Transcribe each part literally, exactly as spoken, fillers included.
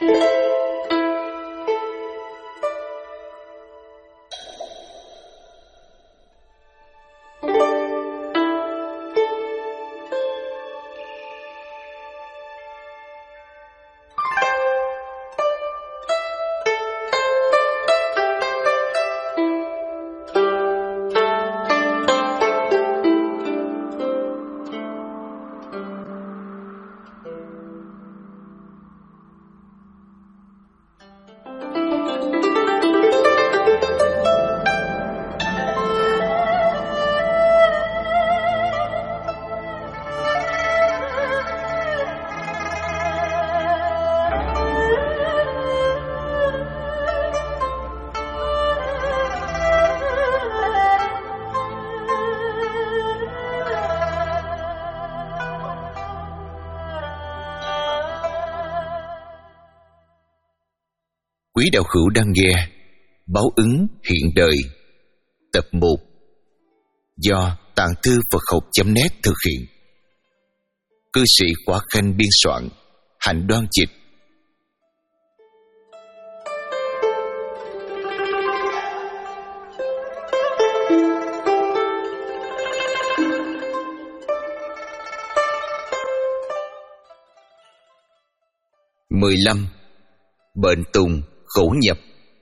Quý đạo hữu đang nghe Báo ứng hiện đời tập một do Tạng Thư Phật Học chấm net thực hiện. Cư sĩ Khỏa Khanh biên soạn, Hạnh Đoan dịch. mười lăm. Bệnh tùng khổ nhập.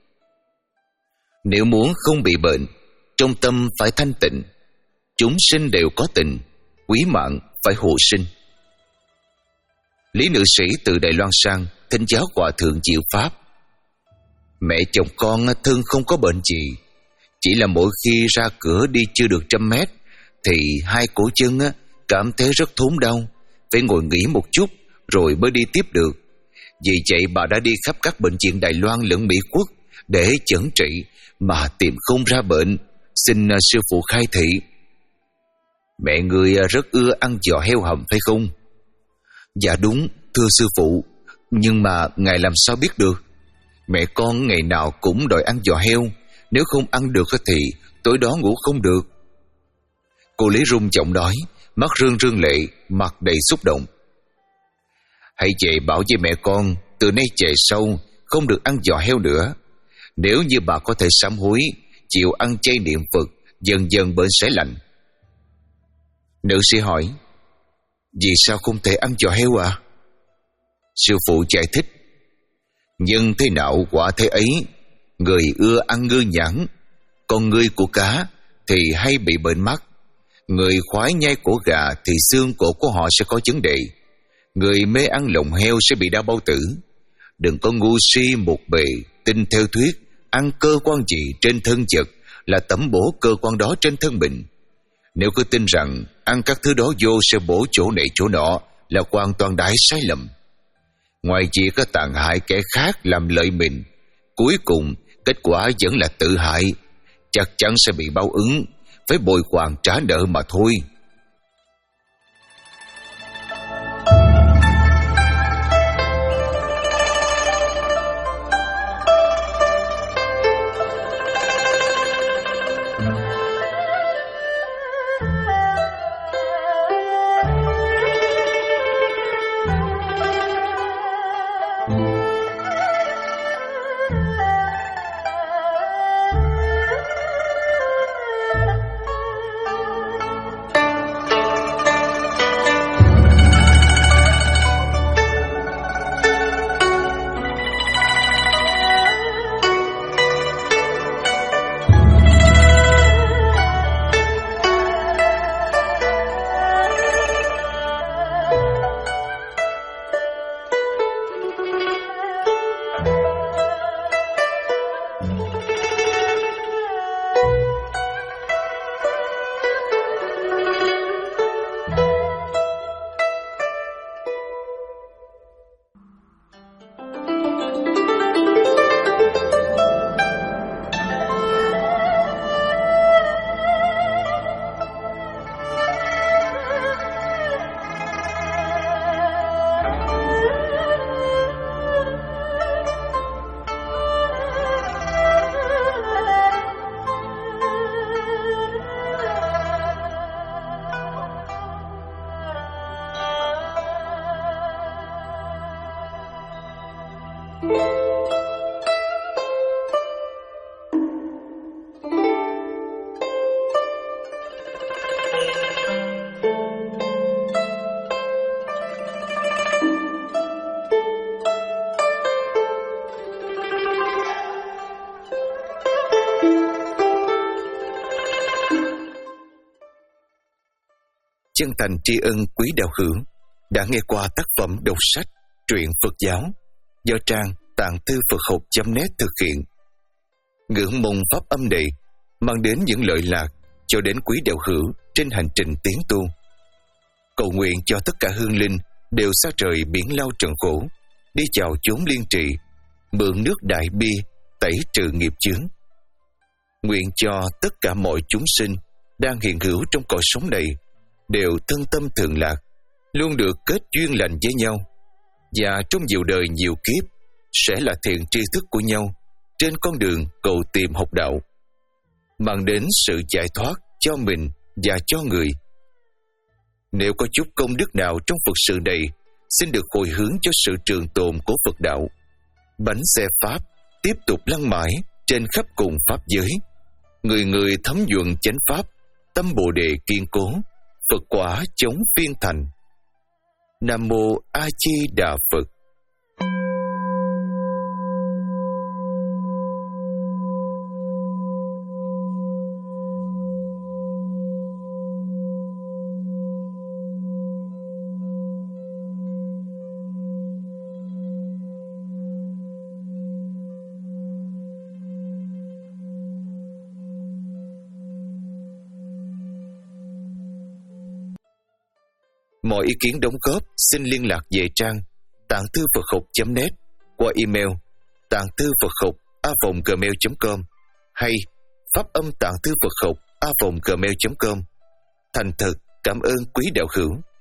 Nếu muốn không bị bệnh, trong tâm phải thanh tịnh. Chúng sinh đều có tình, quý mạng phải hộ sinh. Lý nữ sĩ từ Đài Loan sang thỉnh giáo Hòa thượng diệu pháp. Mẹ chồng con thân không có bệnh gì, chỉ là mỗi khi ra cửa đi chưa được trăm mét thì hai cổ chân cảm thấy rất thốn đau, phải ngồi nghỉ một chút rồi mới đi tiếp được. Vì vậy bà đã đi khắp các bệnh viện Đài Loan lẫn Mỹ Quốc để chẩn trị mà tìm không ra bệnh. Xin sư phụ khai thị. Mẹ người rất ưa ăn giò heo hầm phải không? Dạ đúng, thưa sư phụ. Nhưng mà ngài làm sao biết được? Mẹ con ngày nào cũng đòi ăn giò heo, nếu không ăn được thì tối đó ngủ không được. Cô Lý rung giọng nói, mắt rưng rưng lệ, mặt đầy xúc động. Hãy về bảo với mẹ con từ nay về sau không được ăn giò heo nữa. Nếu như bà có thể sám hối, chịu ăn chay niệm Phật, dần dần bệnh sẽ lành. Nữ sĩ hỏi, vì sao không thể ăn giò heo à? Sư phụ giải thích, nhân thế nào quả thế ấy. Người ưa ăn ngư nhãn, còn người của cá thì hay bị bệnh mắt. Người khoái nhai cổ gà thì xương cổ của họ sẽ có vấn đề. Người mê ăn lồng heo sẽ bị đau bao tử. Đừng có ngu si một bề tin theo thuyết ăn cơ quan gì trên thân vật là tẩm bổ cơ quan đó trên thân mình. Nếu cứ tin rằng ăn các thứ đó vô sẽ bổ chỗ này chỗ nọ là hoàn toàn đại sai lầm. Ngoài việc có tàn hại kẻ khác làm lợi mình, cuối cùng kết quả vẫn là tự hại. Chắc chắn sẽ bị báo ứng, phải bồi hoàn trả nợ mà thôi. chân thành tri ân quý đạo hữu đã nghe qua tác phẩm đọc sách truyện Phật giáo do trang tạng thư Phật học chấm net thực hiện. Ngưỡng mong pháp âm này mang đến những lợi lạc cho đến quý đạo hữu trên hành trình tiến tu. Cầu nguyện cho tất cả hương linh đều xa rời biển lao trần khổ, đi chào chốn liên trì, mượn nước đại bi tẩy trừ nghiệp chướng. Nguyện cho tất cả mọi chúng sinh đang hiện hữu trong cõi sống này đều thân tâm thường lạc, luôn được kết duyên lành với nhau, và trong nhiều đời nhiều kiếp sẽ là thiện tri thức của nhau trên con đường cầu tìm học đạo, mang đến sự giải thoát cho mình và cho người. Nếu có chút công đức nào trong Phật sự này, xin được hồi hướng cho sự trường tồn của Phật đạo. Bánh xe Pháp tiếp tục lăn mãi trên khắp cùng Pháp giới. Người người thấm nhuận chánh Pháp, tâm Bồ Đề kiên cố, Phật quả chống phiên thành. Nam Mô A Di Đà Phật. Mọi ý kiến đóng góp xin liên lạc về trang tạng thư Phật học chấm net qua email tạng thư Phật học a vòng gmail chấm com hay pháp âm tạng thư Phật học a vòng gmail chấm com. Thành thật cảm ơn quý đạo hữu.